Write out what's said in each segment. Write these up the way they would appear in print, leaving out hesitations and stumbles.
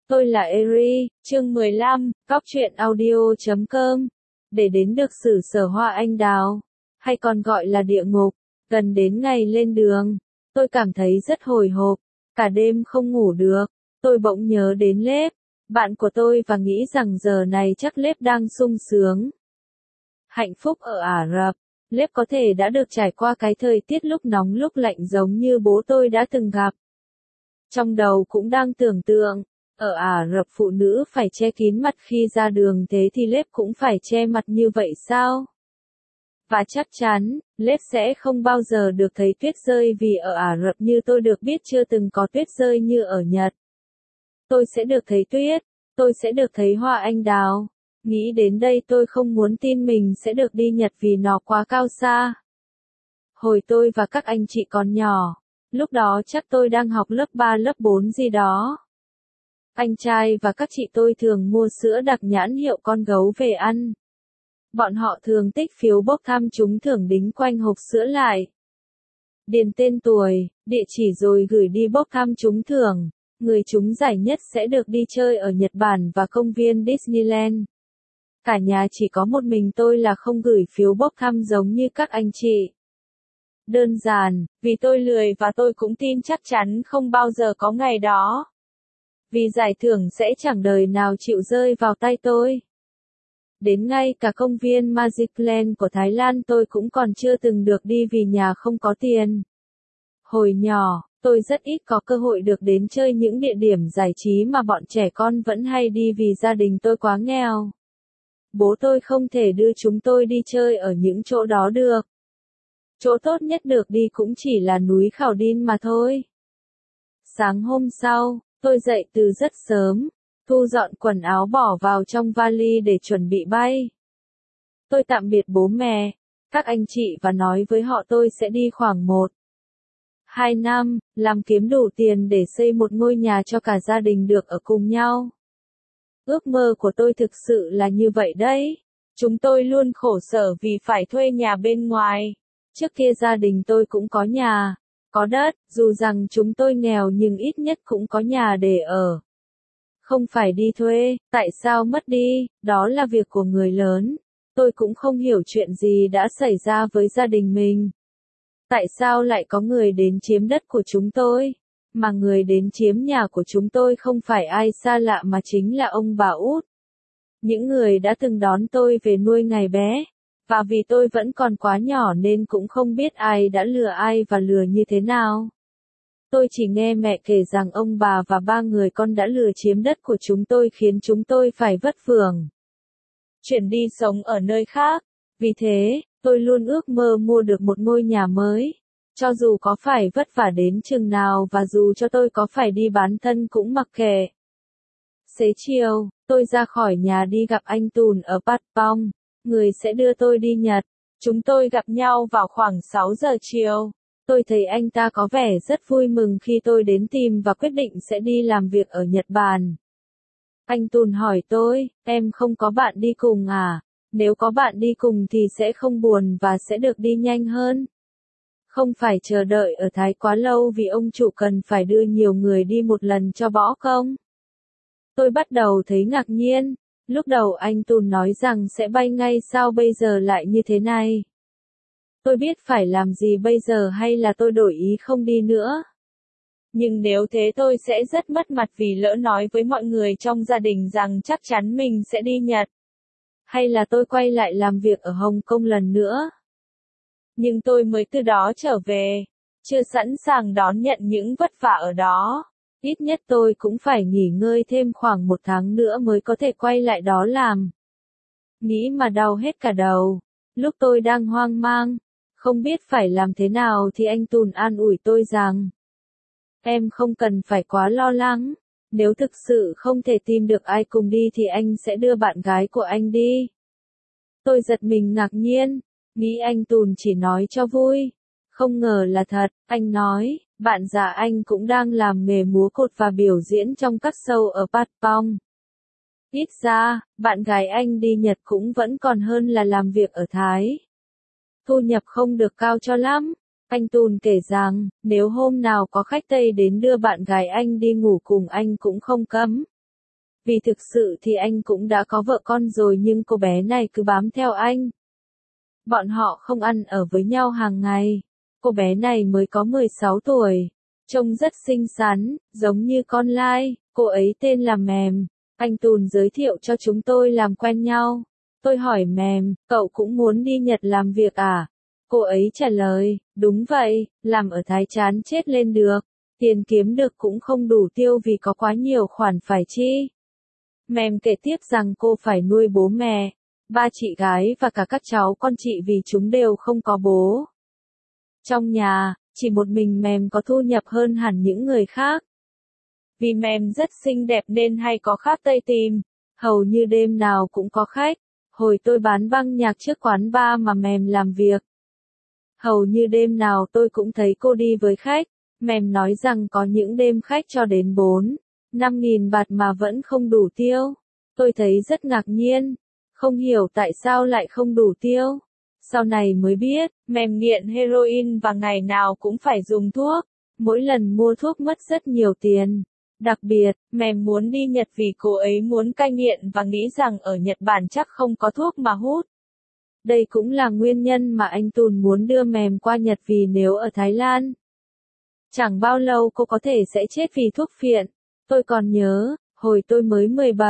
Tôi là Eri, chương 15, Góc truyện audio.com. Để đến được xứ sở hoa anh đào, hay còn gọi là địa ngục, gần đến ngày lên đường, tôi cảm thấy rất hồi hộp, cả đêm không ngủ được. Tôi bỗng nhớ đến Lếp, bạn của tôi, và nghĩ rằng giờ này chắc Lếp đang sung sướng, hạnh phúc ở Ả Rập. Lếp có thể đã được trải qua cái thời tiết lúc nóng lúc lạnh giống như bố tôi đã từng gặp. Trong đầu cũng đang tưởng tượng, ở Ả Rập phụ nữ phải che kín mặt khi ra đường, thế thì Lếp cũng phải che mặt như vậy sao? Và chắc chắn, Lếp sẽ không bao giờ được thấy tuyết rơi, vì ở Ả Rập như tôi được biết chưa từng có tuyết rơi như ở Nhật. Tôi sẽ được thấy tuyết, tôi sẽ được thấy hoa anh đào. Nghĩ đến đây tôi không muốn tin mình sẽ được đi Nhật vì nó quá cao xa. Hồi tôi và các anh chị còn nhỏ, lúc đó chắc tôi đang học lớp 3 lớp 4 gì đó. Anh trai và các chị tôi thường mua sữa đặc nhãn hiệu con gấu về ăn. Bọn họ thường tích phiếu bốc thăm trúng thưởng đính quanh hộp sữa lại. Điền tên tuổi, địa chỉ rồi gửi đi bốc thăm trúng thưởng. Người trúng giải nhất sẽ được đi chơi ở Nhật Bản và công viên Disneyland. Cả nhà chỉ có một mình tôi là không gửi phiếu bốc thăm giống như các anh chị. Đơn giản, vì tôi lười và tôi cũng tin chắc chắn không bao giờ có ngày đó. Vì giải thưởng sẽ chẳng đời nào chịu rơi vào tay tôi. Đến ngay cả công viên Magicland của Thái Lan tôi cũng còn chưa từng được đi vì nhà không có tiền. Hồi nhỏ, tôi rất ít có cơ hội được đến chơi những địa điểm giải trí mà bọn trẻ con vẫn hay đi vì gia đình tôi quá nghèo. Bố tôi không thể đưa chúng tôi đi chơi ở những chỗ đó được. Chỗ tốt nhất được đi cũng chỉ là núi Khảo Đin mà thôi. Sáng hôm sau, tôi dậy từ rất sớm, thu dọn quần áo bỏ vào trong vali để chuẩn bị bay. Tôi tạm biệt bố mẹ, các anh chị và nói với họ tôi sẽ đi khoảng 1-2 năm, làm kiếm đủ tiền để xây một ngôi nhà cho cả gia đình được ở cùng nhau. Ước mơ của tôi thực sự là như vậy đấy. Chúng tôi luôn khổ sở vì phải thuê nhà bên ngoài. Trước kia gia đình tôi cũng có nhà, có đất, dù rằng chúng tôi nghèo nhưng ít nhất cũng có nhà để ở. Không phải đi thuê, tại sao mất đi, đó là việc của người lớn. Tôi cũng không hiểu chuyện gì đã xảy ra với gia đình mình. Tại sao lại có người đến chiếm đất của chúng tôi? Mà người đến chiếm nhà của chúng tôi không phải ai xa lạ mà chính là ông bà út. Những người đã từng đón tôi về nuôi ngày bé. Và vì tôi vẫn còn quá nhỏ nên cũng không biết ai đã lừa ai và lừa như thế nào. Tôi chỉ nghe mẹ kể rằng ông bà và 3 người con đã lừa chiếm đất của chúng tôi khiến chúng tôi phải vất vưởng chuyển đi sống ở nơi khác. Vì thế, tôi luôn ước mơ mua được một ngôi nhà mới. Cho dù có phải vất vả đến chừng nào và dù cho tôi có phải đi bán thân cũng mặc kệ. Xế chiều, tôi ra khỏi nhà đi gặp anh Tùn ở Patpong, người sẽ đưa tôi đi Nhật. Chúng tôi gặp nhau vào khoảng 6 giờ chiều. Tôi thấy anh ta có vẻ rất vui mừng khi tôi đến tìm và quyết định sẽ đi làm việc ở Nhật Bản. Anh Tùn hỏi tôi, em không có bạn đi cùng à? Nếu có bạn đi cùng thì sẽ không buồn và sẽ được đi nhanh hơn. Không phải chờ đợi ở Thái quá lâu vì ông chủ cần phải đưa nhiều người đi một lần cho bỏ công. Tôi bắt đầu thấy ngạc nhiên. Lúc đầu anh Tùn nói rằng sẽ bay ngay, sao bây giờ lại như thế này? Tôi biết phải làm gì bây giờ hay là tôi đổi ý không đi nữa. Nhưng nếu thế tôi sẽ rất mất mặt vì lỡ nói với mọi người trong gia đình rằng chắc chắn mình sẽ đi Nhật. Hay là tôi quay lại làm việc ở Hồng Kông lần nữa. Nhưng tôi mới từ đó trở về, chưa sẵn sàng đón nhận những vất vả ở đó. Ít nhất tôi cũng phải nghỉ ngơi thêm khoảng 1 tháng nữa mới có thể quay lại đó làm. Nghĩ mà đau hết cả đầu. Lúc tôi đang hoang mang, không biết phải làm thế nào thì anh Tùn an ủi tôi rằng em không cần phải quá lo lắng. Nếu thực sự không thể tìm được ai cùng đi thì anh sẽ đưa bạn gái của anh đi. Tôi giật mình ngạc nhiên, nghĩ anh Tùn chỉ nói cho vui. Không ngờ là thật, anh nói, bạn già anh cũng đang làm nghề múa cột và biểu diễn trong các show ở Patpong. Ít ra, bạn gái anh đi Nhật cũng vẫn còn hơn là làm việc ở Thái. Thu nhập không được cao cho lắm. Anh Tùn kể rằng, nếu hôm nào có khách Tây đến đưa bạn gái anh đi ngủ cùng anh cũng không cấm. Vì thực sự thì anh cũng đã có vợ con rồi nhưng cô bé này cứ bám theo anh. Bọn họ không ăn ở với nhau hàng ngày. Cô bé này mới có 16 tuổi. Trông rất xinh xắn, giống như con lai. Cô ấy tên là Mềm. Anh Tùn giới thiệu cho chúng tôi làm quen nhau. Tôi hỏi Mềm, cậu cũng muốn đi Nhật làm việc à? Cô ấy trả lời, đúng vậy, làm ở Thái chán chết lên được. Tiền kiếm được cũng không đủ tiêu vì có quá nhiều khoản phải chi. Mềm kể tiếp rằng cô phải nuôi bố mẹ, ba chị gái và cả các cháu con chị vì chúng đều không có bố. Trong nhà, chỉ một mình Mềm có thu nhập hơn hẳn những người khác. Vì Mềm rất xinh đẹp nên hay có khách Tây tìm, hầu như đêm nào cũng có khách. Hồi tôi bán băng nhạc trước quán bar mà Mềm làm việc. Hầu như đêm nào tôi cũng thấy cô đi với khách. Mềm nói rằng có những đêm khách cho đến 4-5 nghìn bạt mà vẫn không đủ tiêu. Tôi thấy rất ngạc nhiên, không hiểu tại sao lại không đủ tiêu. Sau này mới biết, Mềm nghiện heroin và ngày nào cũng phải dùng thuốc. Mỗi lần mua thuốc mất rất nhiều tiền. Đặc biệt, Mềm muốn đi Nhật vì cô ấy muốn cai nghiện và nghĩ rằng ở Nhật Bản chắc không có thuốc mà hút. Đây cũng là nguyên nhân mà anh Tùn muốn đưa Mềm qua Nhật vì nếu ở Thái Lan, chẳng bao lâu cô có thể sẽ chết vì thuốc phiện. Tôi còn nhớ, hồi tôi mới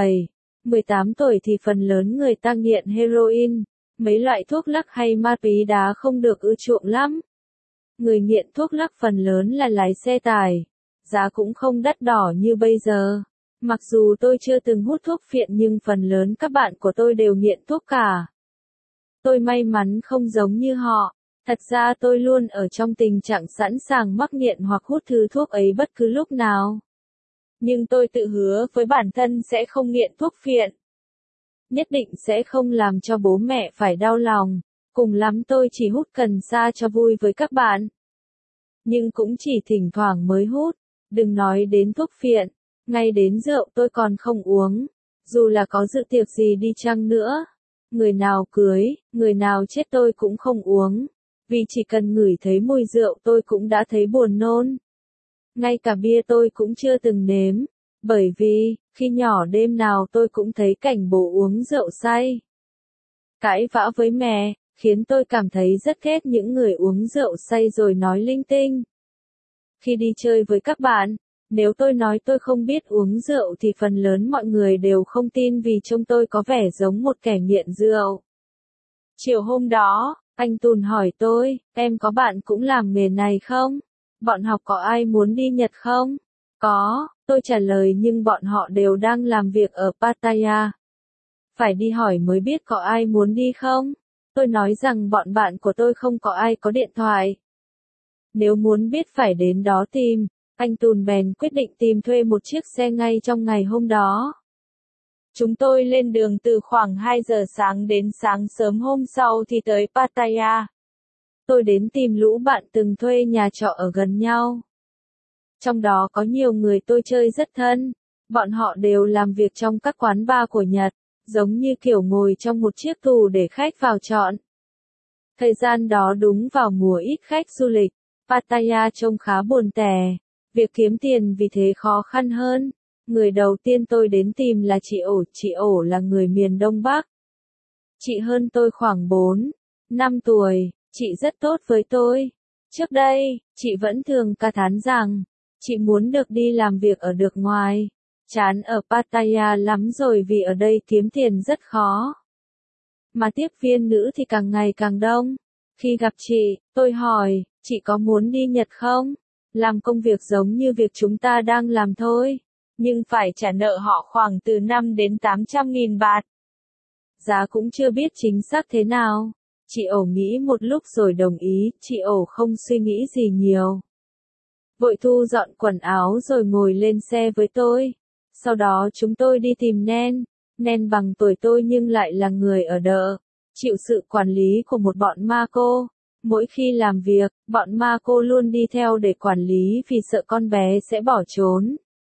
17-18 tuổi thì phần lớn người ta nghiện heroin, mấy loại thuốc lắc hay ma túy đá không được ưa chuộng lắm. Người nghiện thuốc lắc phần lớn là lái xe tải, giá cũng không đắt đỏ như bây giờ. Mặc dù tôi chưa từng hút thuốc phiện nhưng phần lớn các bạn của tôi đều nghiện thuốc cả. Tôi may mắn không giống như họ. Thật ra tôi luôn ở trong tình trạng sẵn sàng mắc nghiện hoặc hút thứ thuốc ấy bất cứ lúc nào. Nhưng tôi tự hứa với bản thân sẽ không nghiện thuốc phiện. Nhất định sẽ không làm cho bố mẹ phải đau lòng. Cùng lắm tôi chỉ hút cần sa cho vui với các bạn. Nhưng cũng chỉ thỉnh thoảng mới hút. Đừng nói đến thuốc phiện. Ngay đến rượu tôi còn không uống. Dù là có dự tiệc gì đi chăng nữa. Người nào cưới, người nào chết tôi cũng không uống. Vì chỉ cần ngửi thấy mùi rượu tôi cũng đã thấy buồn nôn. Ngay cả bia tôi cũng chưa từng nếm. Bởi vì, khi nhỏ đêm nào tôi cũng thấy cảnh bố uống rượu say. Cãi vã với mẹ, khiến tôi cảm thấy rất ghét những người uống rượu say rồi nói linh tinh. Khi đi chơi với các bạn, nếu tôi nói tôi không biết uống rượu thì phần lớn mọi người đều không tin vì trông tôi có vẻ giống một kẻ nghiện rượu. Chiều hôm đó, anh Tùn hỏi tôi, em có bạn cũng làm nghề này không? Bọn học có ai muốn đi Nhật không? Có, tôi trả lời nhưng bọn họ đều đang làm việc ở Pattaya. Phải đi hỏi mới biết có ai muốn đi không? Tôi nói rằng bọn bạn của tôi không có ai có điện thoại. Nếu muốn biết phải đến đó tìm, anh Tùn bèn quyết định tìm thuê một chiếc xe ngay trong ngày hôm đó. Chúng tôi lên đường từ khoảng 2 giờ sáng đến sáng sớm hôm sau thì tới Pattaya. Tôi đến tìm lũ bạn từng thuê nhà trọ ở gần nhau. Trong đó có nhiều người tôi chơi rất thân. Bọn họ đều làm việc trong các quán bar của Nhật, giống như kiểu ngồi trong một chiếc tù để khách vào chọn. Thời gian đó đúng vào mùa ít khách du lịch, Pattaya trông khá buồn tẻ. Việc kiếm tiền vì thế khó khăn hơn. Người đầu tiên tôi đến tìm là chị ổ là người miền Đông Bắc. Chị hơn tôi khoảng 4-5 tuổi, chị rất tốt với tôi. Trước đây, chị vẫn thường ca thán rằng, chị muốn được đi làm việc ở nước ngoài. Chán ở Pattaya lắm rồi vì ở đây kiếm tiền rất khó. Mà tiếp viên nữ thì càng ngày càng đông. Khi gặp chị, tôi hỏi, chị có muốn đi Nhật không? Làm công việc giống như việc chúng ta đang làm thôi. Nhưng phải trả nợ họ khoảng từ 5 đến 800.000 baht. Giá cũng chưa biết chính xác thế nào. Chị ổ nghĩ một lúc rồi đồng ý, chị ổ không suy nghĩ gì nhiều. Vội thu dọn quần áo rồi ngồi lên xe với tôi. Sau đó chúng tôi đi tìm Nen. Nen bằng tuổi tôi nhưng lại là người ở đợ, chịu sự quản lý của một bọn ma cô. Mỗi khi làm việc, bọn ma cô luôn đi theo để quản lý vì sợ con bé sẽ bỏ trốn.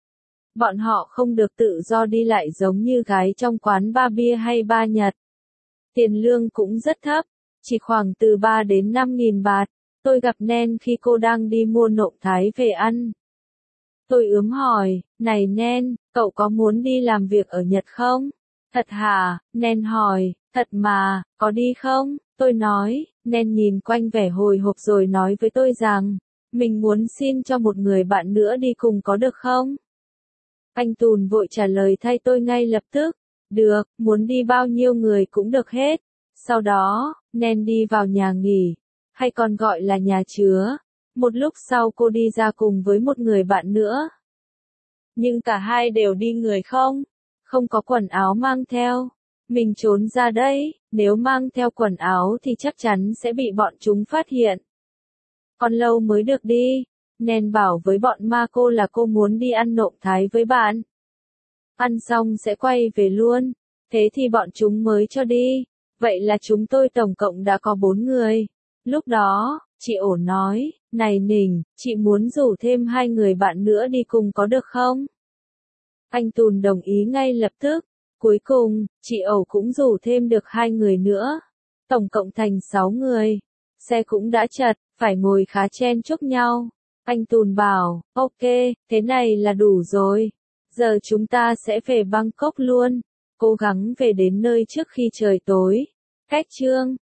Bọn họ không được tự do đi lại giống như gái trong quán bar bia hay bar Nhật. Tiền lương cũng rất thấp, chỉ khoảng từ 3 đến 5.000 baht. Tôi gặp Nen khi cô đang đi mua nộm Thái về ăn. Tôi ướm hỏi, này Nen, cậu có muốn đi làm việc ở Nhật không? Thật hả? Nen hỏi, thật mà, có đi không? Tôi nói, Nen nhìn quanh vẻ hồi hộp rồi nói với tôi rằng, mình muốn xin cho một người bạn nữa đi cùng có được không? Anh Tùn vội trả lời thay tôi ngay lập tức, được, muốn đi bao nhiêu người cũng được hết. Sau đó, Nen đi vào nhà nghỉ, hay còn gọi là nhà chứa. Một lúc sau cô đi ra cùng với một người bạn nữa. Nhưng cả hai đều đi người không có quần áo mang theo. Mình trốn ra đây, nếu mang theo quần áo thì chắc chắn sẽ bị bọn chúng phát hiện. Còn lâu mới được đi. Nen bảo với bọn ma cô là cô muốn đi ăn nộm thái với bạn. Ăn xong sẽ quay về luôn. Thế thì bọn chúng mới cho đi. Vậy là chúng tôi tổng cộng đã có 4 người. Lúc đó, chị Ổ nói, này Nình, chị muốn rủ thêm 2 người bạn nữa đi cùng có được không? Anh Tùn đồng ý ngay lập tức. Cuối cùng, chị Ổ cũng rủ thêm được 2 người nữa. Tổng cộng thành 6 người. Xe cũng đã chật, phải ngồi khá chen chúc nhau. Anh Tùn bảo, ok, thế này là đủ rồi. Giờ chúng ta sẽ về Bangkok luôn. Cố gắng về đến nơi trước khi trời tối. Cách chương